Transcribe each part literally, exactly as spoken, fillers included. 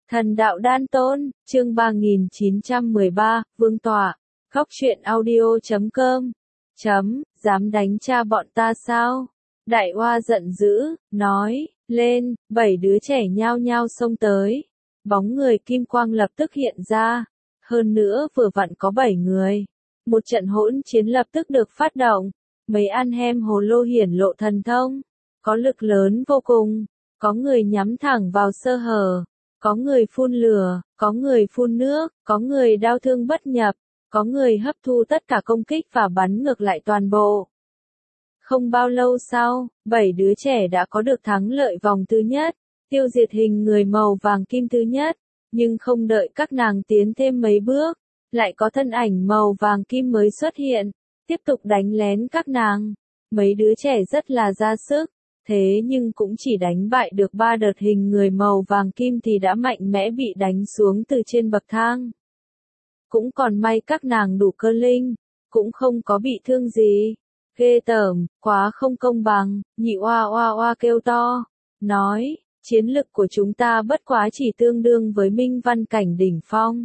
Thần đạo đan tôn, chương ba nghìn chín trăm mười ba, Vương Tọa, Khóc truyện audio chấm com, chấm, dám đánh cha bọn ta sao? Đại Oa giận dữ, nói, lên, bảy đứa trẻ nhao nhao xông tới. Bóng người kim quang lập tức hiện ra. Hơn nữa vừa vặn có bảy người. Một trận hỗn chiến lập tức được phát động. Mấy ăn hem hồ lô hiển lộ thần thông. Có lực lớn vô cùng. Có người nhắm thẳng vào sơ hở. Có người phun lửa, có người phun nước, có người đao thương bất nhập, có người hấp thu tất cả công kích và bắn ngược lại toàn bộ. Không bao lâu sau, bảy đứa trẻ đã có được thắng lợi vòng thứ nhất, tiêu diệt hình người màu vàng kim thứ nhất, nhưng không đợi các nàng tiến thêm mấy bước, lại có thân ảnh màu vàng kim mới xuất hiện, tiếp tục đánh lén các nàng. Mấy đứa trẻ rất là ra sức. Thế nhưng cũng chỉ đánh bại được ba đợt hình người màu vàng kim thì đã mạnh mẽ bị đánh xuống từ trên bậc thang. Cũng còn may các nàng đủ cơ linh, cũng không có bị thương gì. Ghê tởm, quá không công bằng, nhị oa oa oa kêu to, nói, chiến lực của chúng ta bất quá chỉ tương đương với minh văn cảnh đỉnh phong.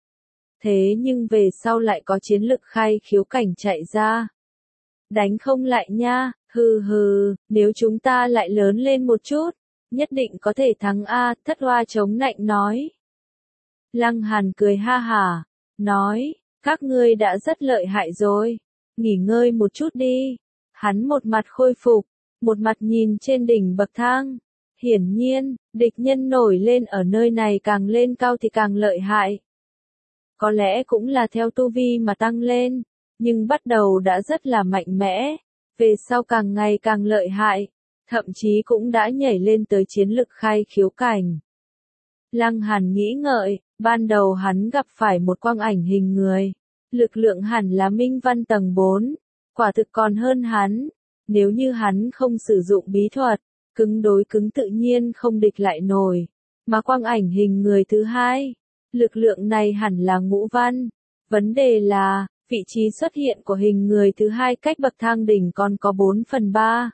Thế nhưng về sau lại có chiến lực khai khiếu cảnh chạy ra. Đánh không lại nha. Hừ hừ, nếu chúng ta lại lớn lên một chút, nhất định có thể thắng a, Thất Oa chống nạnh nói. Lăng Hàn cười ha hả, nói, các ngươi đã rất lợi hại rồi, nghỉ ngơi một chút đi. Hắn một mặt khôi phục, một mặt nhìn trên đỉnh bậc thang. Hiển nhiên, địch nhân nổi lên ở nơi này càng lên cao thì càng lợi hại. Có lẽ cũng là theo tu vi mà tăng lên, nhưng bắt đầu đã rất là mạnh mẽ. Về sau càng ngày càng lợi hại, thậm chí cũng đã nhảy lên tới chiến lực khai khiếu cảnh. Lăng Hàn nghĩ ngợi, ban đầu hắn gặp phải một quang ảnh hình người, lực lượng hẳn là minh văn tầng bốn, quả thực còn hơn hắn. Nếu như hắn không sử dụng bí thuật, cứng đối cứng tự nhiên không địch lại nổi, mà quang ảnh hình người thứ hai, lực lượng này hẳn là ngũ văn. Vấn đề là, vị trí xuất hiện của hình người thứ hai cách bậc thang đỉnh còn có bốn phần ba.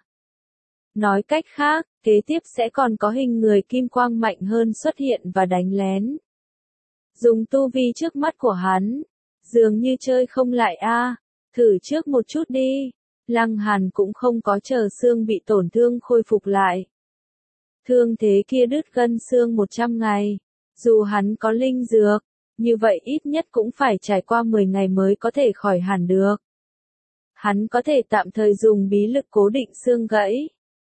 Nói cách khác, kế tiếp sẽ còn có hình người kim quang mạnh hơn xuất hiện và đánh lén. Dùng tu vi trước mắt của hắn, dường như chơi không lại a, thử trước một chút đi. Lăng Hàn cũng không có chờ xương bị tổn thương khôi phục lại. Thương thế kia đứt gân xương một trăm ngày, dù hắn có linh dược, như vậy ít nhất cũng phải trải qua mười ngày mới có thể khỏi hẳn được. Hắn có thể tạm thời dùng bí lực cố định xương gãy.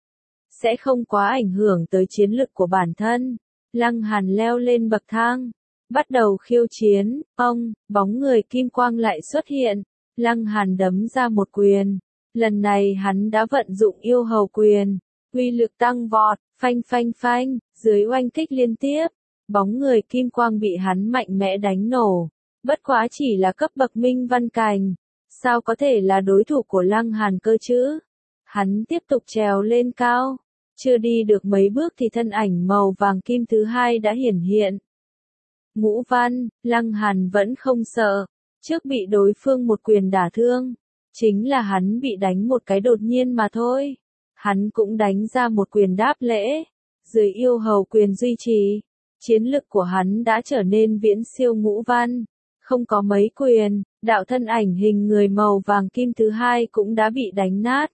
Sẽ không quá ảnh hưởng tới chiến lực của bản thân. Lăng Hàn leo lên bậc thang. Bắt đầu khiêu chiến, ông, bóng người kim quang lại xuất hiện. Lăng Hàn đấm ra một quyền. Lần này hắn đã vận dụng yêu hầu quyền. Uy lực tăng vọt, phanh phanh phanh, dưới oanh kích liên tiếp. Bóng người kim quang bị hắn mạnh mẽ đánh nổ, bất quá chỉ là cấp bậc minh văn cảnh, sao có thể là đối thủ của Lăng Hàn cơ chứ? Hắn tiếp tục trèo lên cao, chưa đi được mấy bước thì thân ảnh màu vàng kim thứ hai đã hiển hiện. Ngũ văn, Lăng Hàn vẫn không sợ, trước bị đối phương một quyền đả thương, chính là hắn bị đánh một cái đột nhiên mà thôi. Hắn cũng đánh ra một quyền đáp lễ, dưới yêu hầu quyền duy trì. Chiến lực của hắn đã trở nên viễn siêu ngũ văn, không có mấy quyền, đạo thân ảnh hình người màu vàng kim thứ hai cũng đã bị đánh nát.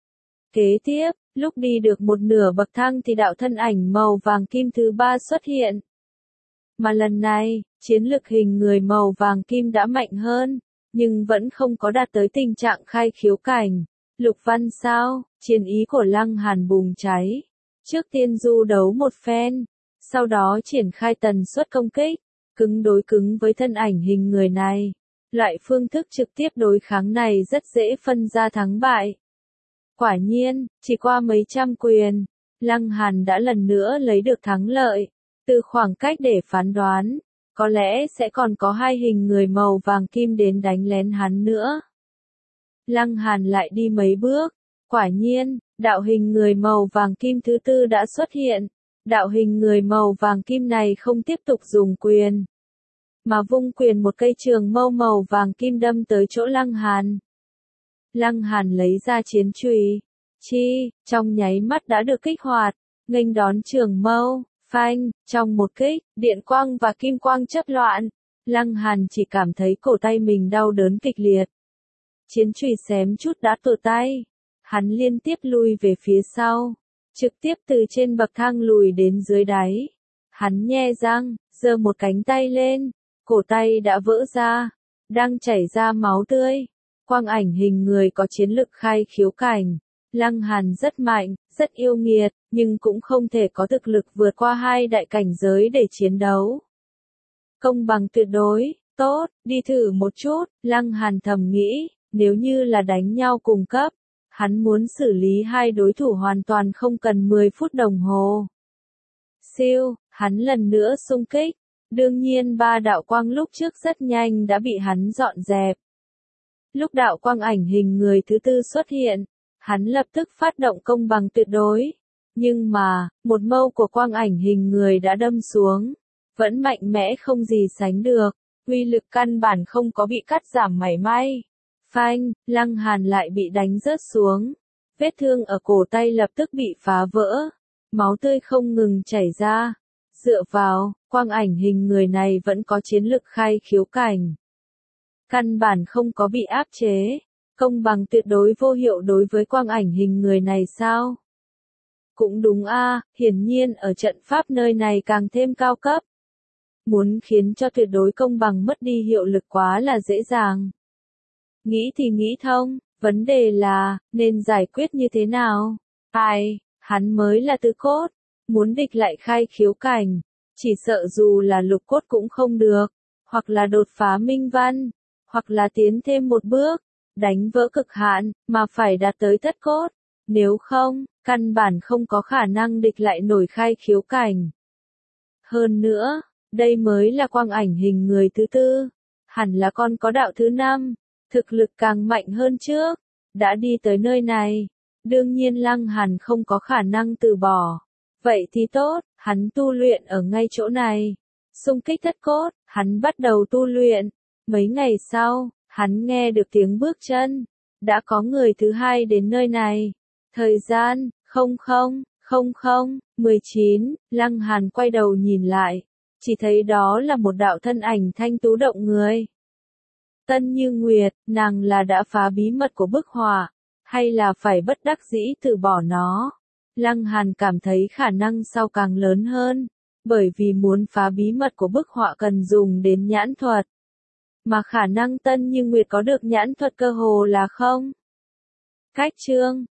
Kế tiếp, lúc đi được một nửa bậc thang thì đạo thân ảnh màu vàng kim thứ ba xuất hiện. Mà lần này, chiến lực hình người màu vàng kim đã mạnh hơn, nhưng vẫn không có đạt tới tình trạng khai khiếu cảnh. Lục văn sao, chiến ý của Lăng Hàn bùng cháy. Trước tiên du đấu một phen. Sau đó triển khai tần suất công kích, cứng đối cứng với thân ảnh hình người này. Loại phương thức trực tiếp đối kháng này rất dễ phân ra thắng bại. Quả nhiên, chỉ qua mấy trăm quyền, Lăng Hàn đã lần nữa lấy được thắng lợi. Từ khoảng cách để phán đoán, có lẽ sẽ còn có hai hình người màu vàng kim đến đánh lén hắn nữa. Lăng Hàn lại đi mấy bước, quả nhiên, đạo hình người màu vàng kim thứ tư đã xuất hiện. Đạo hình người màu vàng kim này không tiếp tục dùng quyền, mà vung quyền một cây trường mâu màu vàng kim đâm tới chỗ Lăng Hàn. Lăng Hàn lấy ra chiến chùy, chi, trong nháy mắt đã được kích hoạt, nghênh đón trường mâu, Phanh, trong một kích, điện quang và kim quang chớp loạn. Lăng Hàn chỉ cảm thấy cổ tay mình đau đớn kịch liệt. Chiến chùy xém chút đã tuột tay. Hắn liên tiếp lui về phía sau. Trực tiếp từ trên bậc thang lùi đến dưới đáy. Hắn nhe răng, giơ một cánh tay lên. Cổ tay đã vỡ ra. Đang chảy ra máu tươi. Quang ảnh hình người có chiến lực khai khiếu cảnh. Lăng Hàn rất mạnh, rất yêu nghiệt, nhưng cũng không thể có thực lực vượt qua hai đại cảnh giới để chiến đấu. Công bằng tuyệt đối, tốt, đi thử một chút, Lăng Hàn thầm nghĩ, nếu như là đánh nhau cùng cấp, hắn muốn xử lý hai đối thủ hoàn toàn không cần mười phút đồng hồ. Siêu, hắn lần nữa xung kích, đương nhiên ba đạo quang lúc trước rất nhanh đã bị hắn dọn dẹp. Lúc đạo quang ảnh hình người thứ tư xuất hiện, hắn lập tức phát động công bằng tuyệt đối. Nhưng mà, một mâu của quang ảnh hình người đã đâm xuống. Vẫn mạnh mẽ không gì sánh được. Uy lực căn bản không có bị cắt giảm mảy may. Phanh, Lăng Hàn lại bị đánh rớt xuống. Vết thương ở cổ tay lập tức bị phá vỡ. Máu tươi không ngừng chảy ra. Dựa vào, quang ảnh hình người này vẫn có chiến lực khai khiếu cảnh. Căn bản không có bị áp chế. Công bằng tuyệt đối vô hiệu đối với quang ảnh hình người này sao? Cũng đúng a, hiển nhiên ở trận pháp nơi này càng thêm cao cấp. Muốn khiến cho tuyệt đối công bằng mất đi hiệu lực quá là dễ dàng. Nghĩ thì nghĩ thông, vấn đề là, nên giải quyết như thế nào? Ai, hắn mới là tứ cốt, muốn địch lại khai khiếu cảnh, chỉ sợ dù là lục cốt cũng không được, hoặc là đột phá minh văn, hoặc là tiến thêm một bước. Đánh vỡ cực hạn, mà phải đạt tới thất cốt. Nếu không, căn bản không có khả năng địch lại nổi khai khiếu cảnh. Hơn nữa, đây mới là quang ảnh hình người thứ tư. Hẳn là con có đạo thứ năm. Thực lực càng mạnh hơn trước. Đã đi tới nơi này. Đương nhiên Lăng Hàn không có khả năng từ bỏ. Vậy thì tốt, hắn tu luyện ở ngay chỗ này. Xung kích thất cốt, hắn bắt đầu tu luyện. Mấy ngày sau, hắn nghe được tiếng bước chân. Đã có người thứ hai đến nơi này. Thời gian, không không, không không, mười chín, Lăng Hàn quay đầu nhìn lại. Chỉ thấy đó là một đạo thân ảnh thanh tú động người. Tân Như Nguyệt, nàng là đã phá bí mật của bức họa, hay là phải bất đắc dĩ từ bỏ nó. Lăng Hàn cảm thấy khả năng sau càng lớn hơn. Bởi vì muốn phá bí mật của bức họa cần dùng đến nhãn thuật. Mà khả năng Tân Như Nguyệt có được nhãn thuật cơ hồ là không. Cách chương,